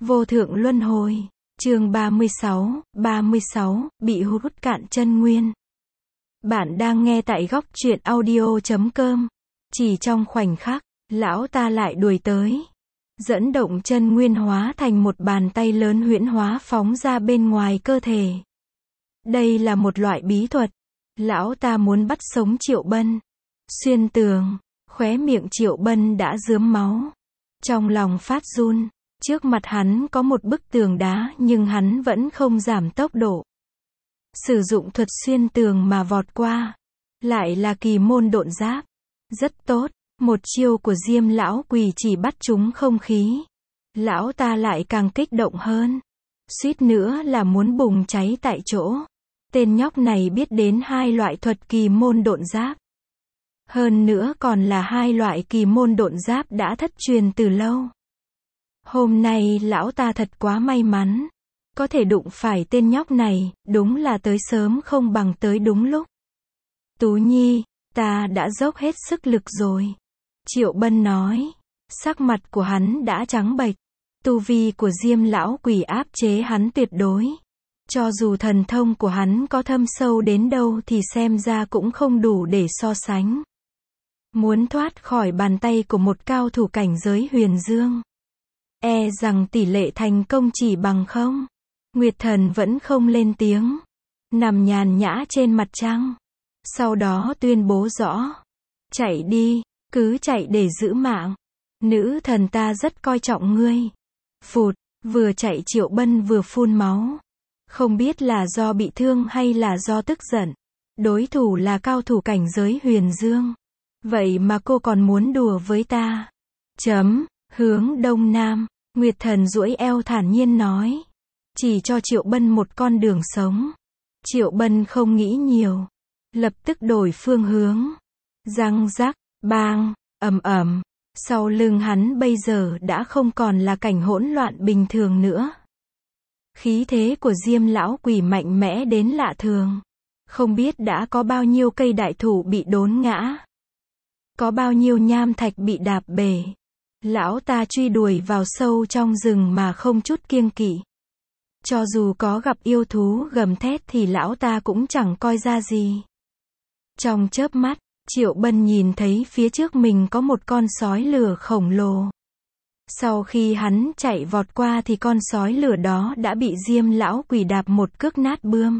Vô thượng luân hồi. Chương 36, bị hút cạn chân nguyên. Bạn đang nghe tại góc truyện audio.com. Chỉ trong khoảnh khắc, lão ta lại đuổi tới. Dẫn động chân nguyên hóa thành một bàn tay lớn huyễn hóa phóng ra bên ngoài cơ thể. Đây là một loại bí thuật. Lão ta muốn bắt sống Triệu Bân. Xuyên tường, khóe miệng Triệu Bân đã rướm máu. Trong lòng phát run. Trước mặt hắn có một bức tường đá nhưng hắn vẫn không giảm tốc độ. Sử dụng thuật xuyên tường mà vọt qua. Lại là kỳ môn độn giáp. Rất tốt, một chiêu của Diêm lão quỷ chỉ bắt trúng không khí. Lão ta lại càng kích động hơn. Suýt nữa là muốn bùng cháy tại chỗ. Tên nhóc này biết đến hai loại thuật kỳ môn độn giáp. Hơn nữa còn là hai loại kỳ môn độn giáp đã thất truyền từ lâu. Hôm nay lão ta thật quá may mắn. Có thể đụng phải tên nhóc này, đúng là tới sớm không bằng tới đúng lúc. Tú Nhi, ta đã dốc hết sức lực rồi. Triệu Bân nói. Sắc mặt của hắn đã trắng bệch. Tu vi của Diêm lão quỷ áp chế hắn tuyệt đối. Cho dù thần thông của hắn có thâm sâu đến đâu thì xem ra cũng không đủ để so sánh. Muốn thoát khỏi bàn tay của một cao thủ cảnh giới huyền dương. E rằng tỷ lệ thành công chỉ bằng không. Nguyệt Thần vẫn không lên tiếng. Nằm nhàn nhã trên mặt trăng. Sau đó tuyên bố rõ. Chạy đi, cứ chạy để giữ mạng. Nữ thần ta rất coi trọng ngươi. Phụt, vừa chạy Triệu Bân vừa phun máu. Không biết là do bị thương hay là do tức giận. Đối thủ là cao thủ cảnh giới huyền dương. Vậy mà cô còn muốn đùa với ta. Hướng đông nam. Nguyệt Thần duỗi eo thản nhiên nói. Chỉ cho Triệu Bân một con đường sống. Triệu Bân không nghĩ nhiều. Lập tức đổi phương hướng. Răng rắc, bang, ầm ầm. Sau lưng hắn bây giờ đã không còn là cảnh hỗn loạn bình thường nữa. Khí thế của Diêm lão quỷ mạnh mẽ đến lạ thường. Không biết đã có bao nhiêu cây đại thụ bị đốn ngã. Có bao nhiêu nham thạch bị đạp bể. Lão ta truy đuổi vào sâu trong rừng mà không chút kiêng kỵ. Cho dù có gặp yêu thú gầm thét thì lão ta cũng chẳng coi ra gì. Trong chớp mắt, Triệu Bân nhìn thấy phía trước mình có một con sói lửa khổng lồ. Sau khi hắn chạy vọt qua thì con sói lửa đó đã bị Diêm lão quỷ đạp một cước nát bươm.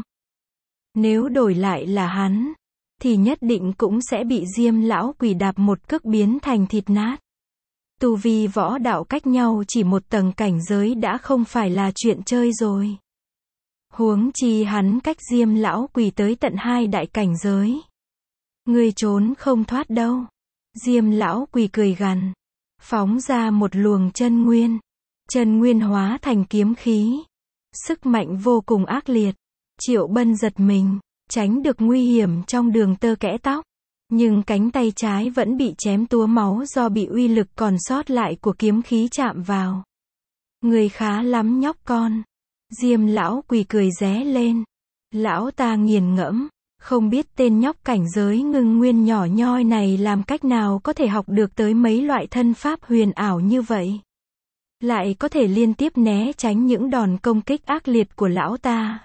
Nếu đổi lại là hắn, thì nhất định cũng sẽ bị Diêm lão quỷ đạp một cước biến thành thịt nát. Tu vi võ đạo cách nhau chỉ một tầng cảnh giới đã không phải là chuyện chơi rồi. Huống chi hắn cách Diêm lão quỷ tới tận 2 đại cảnh giới. Ngươi trốn không thoát đâu. Diêm lão quỷ cười gằn. Phóng ra một luồng chân nguyên. Chân nguyên hóa thành kiếm khí. Sức mạnh vô cùng ác liệt. Triệu Bân giật mình, tránh được nguy hiểm trong đường tơ kẽ tóc. Nhưng cánh tay trái vẫn bị chém túa máu do bị uy lực còn sót lại của kiếm khí chạm vào. Người khá lắm nhóc con. Diêm lão quỷ cười ré lên. Lão ta nghiền ngẫm. Không biết tên nhóc cảnh giới ngưng nguyên nhỏ nhoi này làm cách nào có thể học được tới mấy loại thân pháp huyền ảo như vậy. Lại có thể liên tiếp né tránh những đòn công kích ác liệt của lão ta.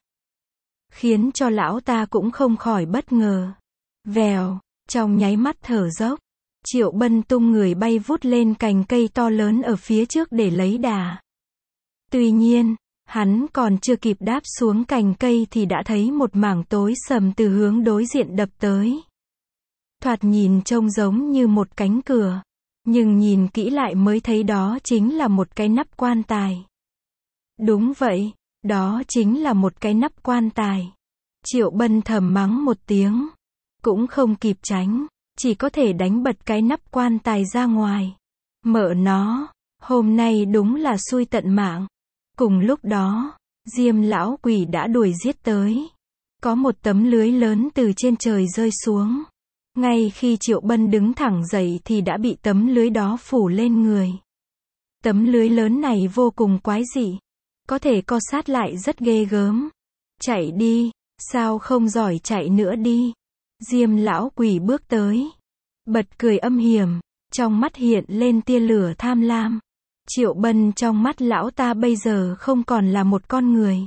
Khiến cho lão ta cũng không khỏi bất ngờ. Vèo, trong nháy mắt thở dốc. Triệu Bân tung người bay vút lên cành cây to lớn ở phía trước để lấy đà. Tuy nhiên, hắn còn chưa kịp đáp xuống cành cây thì đã thấy một mảng tối sầm từ hướng đối diện đập tới. Thoạt nhìn trông giống như một cánh cửa. Nhưng nhìn kỹ lại mới thấy đó chính là một cái nắp quan tài. Đúng vậy, đó chính là một cái nắp quan tài. Triệu Bân thầm mắng một tiếng. Cũng không kịp tránh, chỉ có thể đánh bật cái nắp quan tài ra ngoài. Mợ nó, hôm nay đúng là xui tận mạng. Cùng lúc đó, Diêm lão quỷ đã đuổi giết tới. Có một tấm lưới lớn từ trên trời rơi xuống. Ngay khi Triệu Bân đứng thẳng dậy thì đã bị tấm lưới đó phủ lên người. Tấm lưới lớn này vô cùng quái dị. Có thể co sát lại rất ghê gớm. Chạy đi, sao không giỏi chạy nữa đi. Diêm lão quỷ bước tới. Bật cười âm hiểm. Trong mắt hiện lên tia lửa tham lam. Triệu Bân trong mắt lão ta bây giờ không còn là một con người,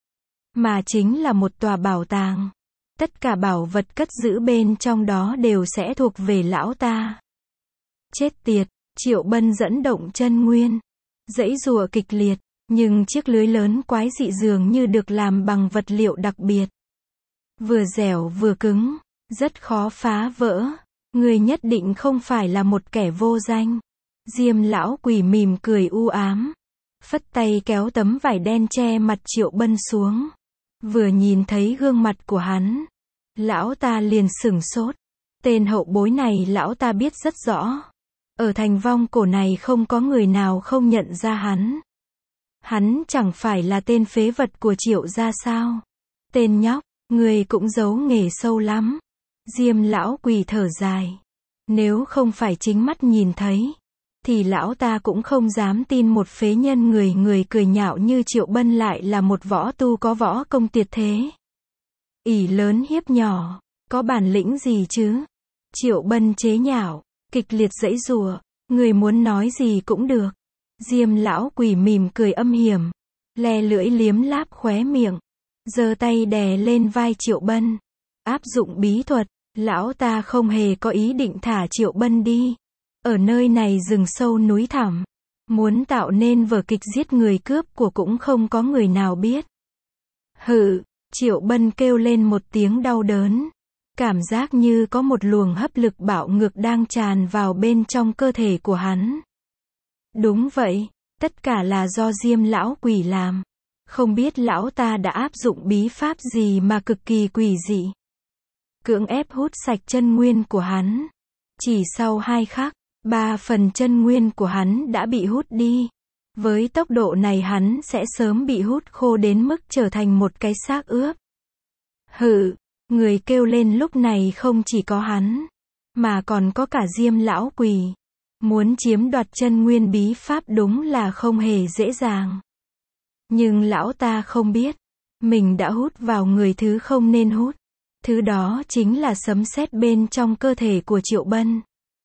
mà chính là một tòa bảo tàng. Tất cả bảo vật cất giữ bên trong đó đều sẽ thuộc về lão ta. Chết tiệt, Triệu Bân dẫn động chân nguyên, giãy giụa kịch liệt, nhưng chiếc lưới lớn quái dị dường như được làm bằng vật liệu đặc biệt. Vừa dẻo vừa cứng, rất khó phá vỡ. Người nhất định không phải là một kẻ vô danh. Diêm lão quỷ mỉm cười u ám, phất tay kéo tấm vải đen che mặt Triệu Bân xuống. Vừa nhìn thấy gương mặt của hắn, lão ta liền sửng sốt. Tên hậu bối này lão ta biết rất rõ. Ở thành Vong Cổ này không có người nào không nhận ra hắn. Hắn chẳng phải là tên phế vật của Triệu gia sao? Tên nhóc, người cũng giấu nghề sâu lắm. Diêm lão quỷ thở dài. Nếu không phải chính mắt nhìn thấy, thì lão ta cũng không dám tin một phế nhân người cười nhạo như Triệu Bân lại là một võ tu có võ công tuyệt thế. Ỷ lớn hiếp nhỏ, có bản lĩnh gì chứ? Triệu Bân chế nhạo, kịch liệt giãy giụa, người muốn nói gì cũng được. Diêm lão quỷ mỉm cười âm hiểm, le lưỡi liếm láp khóe miệng, giơ tay đè lên vai Triệu Bân. Áp dụng bí thuật, lão ta không hề có ý định thả Triệu Bân đi. Ở nơi này rừng sâu núi thẳm, muốn tạo nên vở kịch giết người cướp của cũng không có người nào biết. Hự, Triệu Bân kêu lên một tiếng đau đớn. Cảm giác như có một luồng hấp lực bạo ngược đang tràn vào bên trong cơ thể của hắn. Đúng vậy, tất cả là do Diêm lão quỷ làm. Không biết lão ta đã áp dụng bí pháp gì mà cực kỳ quỷ dị. Cưỡng ép hút sạch chân nguyên của hắn. Chỉ sau 2 khắc, 3 phần chân nguyên của hắn đã bị hút đi. Với tốc độ này hắn sẽ sớm bị hút khô đến mức trở thành một cái xác ướp. Hự, người kêu lên lúc này không chỉ có hắn, mà còn có cả Diêm lão quỷ. Muốn chiếm đoạt chân nguyên bí pháp đúng là không hề dễ dàng. Nhưng lão ta không biết, mình đã hút vào người thứ không nên hút. Thứ đó chính là sấm sét bên trong cơ thể của Triệu Bân.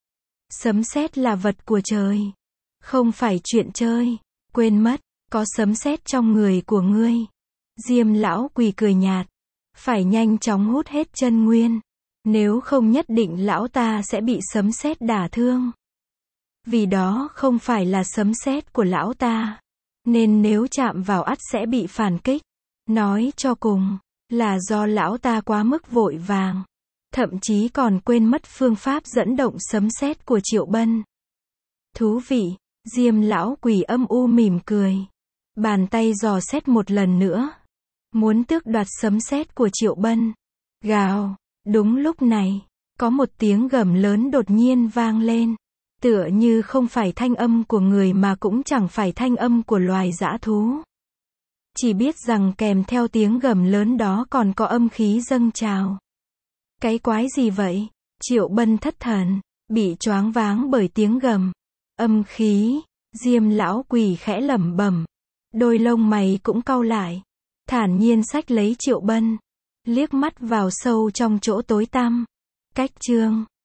Sấm sét là vật của trời, không phải chuyện chơi. Quên mất, có sấm sét trong người của ngươi. Diêm lão quỷ cười nhạt, phải nhanh chóng hút hết chân nguyên, nếu không nhất định lão ta sẽ bị sấm sét đả thương. Vì đó không phải là sấm sét của lão ta, nên nếu chạm vào ắt sẽ bị phản kích. Nói cho cùng, là do lão ta quá mức vội vàng, thậm chí còn quên mất phương pháp dẫn động sấm sét của Triệu Bân. Thú vị, Diêm lão quỷ âm u mỉm cười, bàn tay dò xét một lần nữa, muốn tước đoạt sấm sét của Triệu Bân. Gào, đúng lúc này, có một tiếng gầm lớn đột nhiên vang lên, tựa như không phải thanh âm của người mà cũng chẳng phải thanh âm của loài dã thú. Chỉ biết rằng kèm theo tiếng gầm lớn đó còn có âm khí dâng trào. Cái quái gì vậy? Triệu Bân thất thần, bị choáng váng bởi tiếng gầm. Âm khí, Diêm lão quỷ khẽ lẩm bẩm, đôi lông mày cũng cau lại, thản nhiên xách lấy Triệu Bân, liếc mắt vào sâu trong chỗ tối tăm. Cách chương